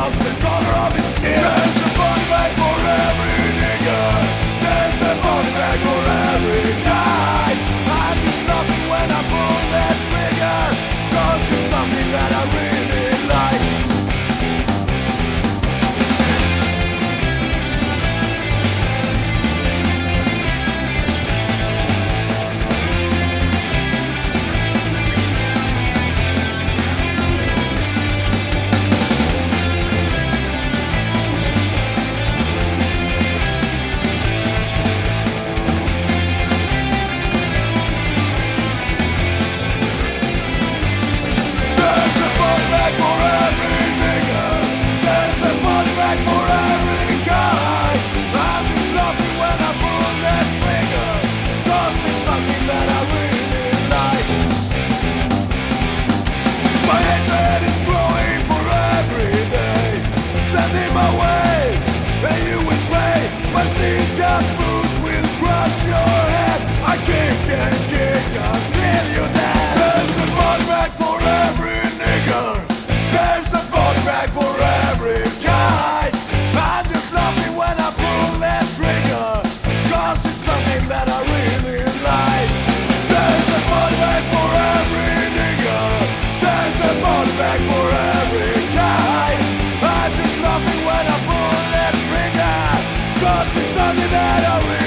comes the color of his skin. There's a body bag for every nigga. There's a body bag for every guy. I'm just nothing when I pull that trigger, 'cause it's something that I really like. Something that I really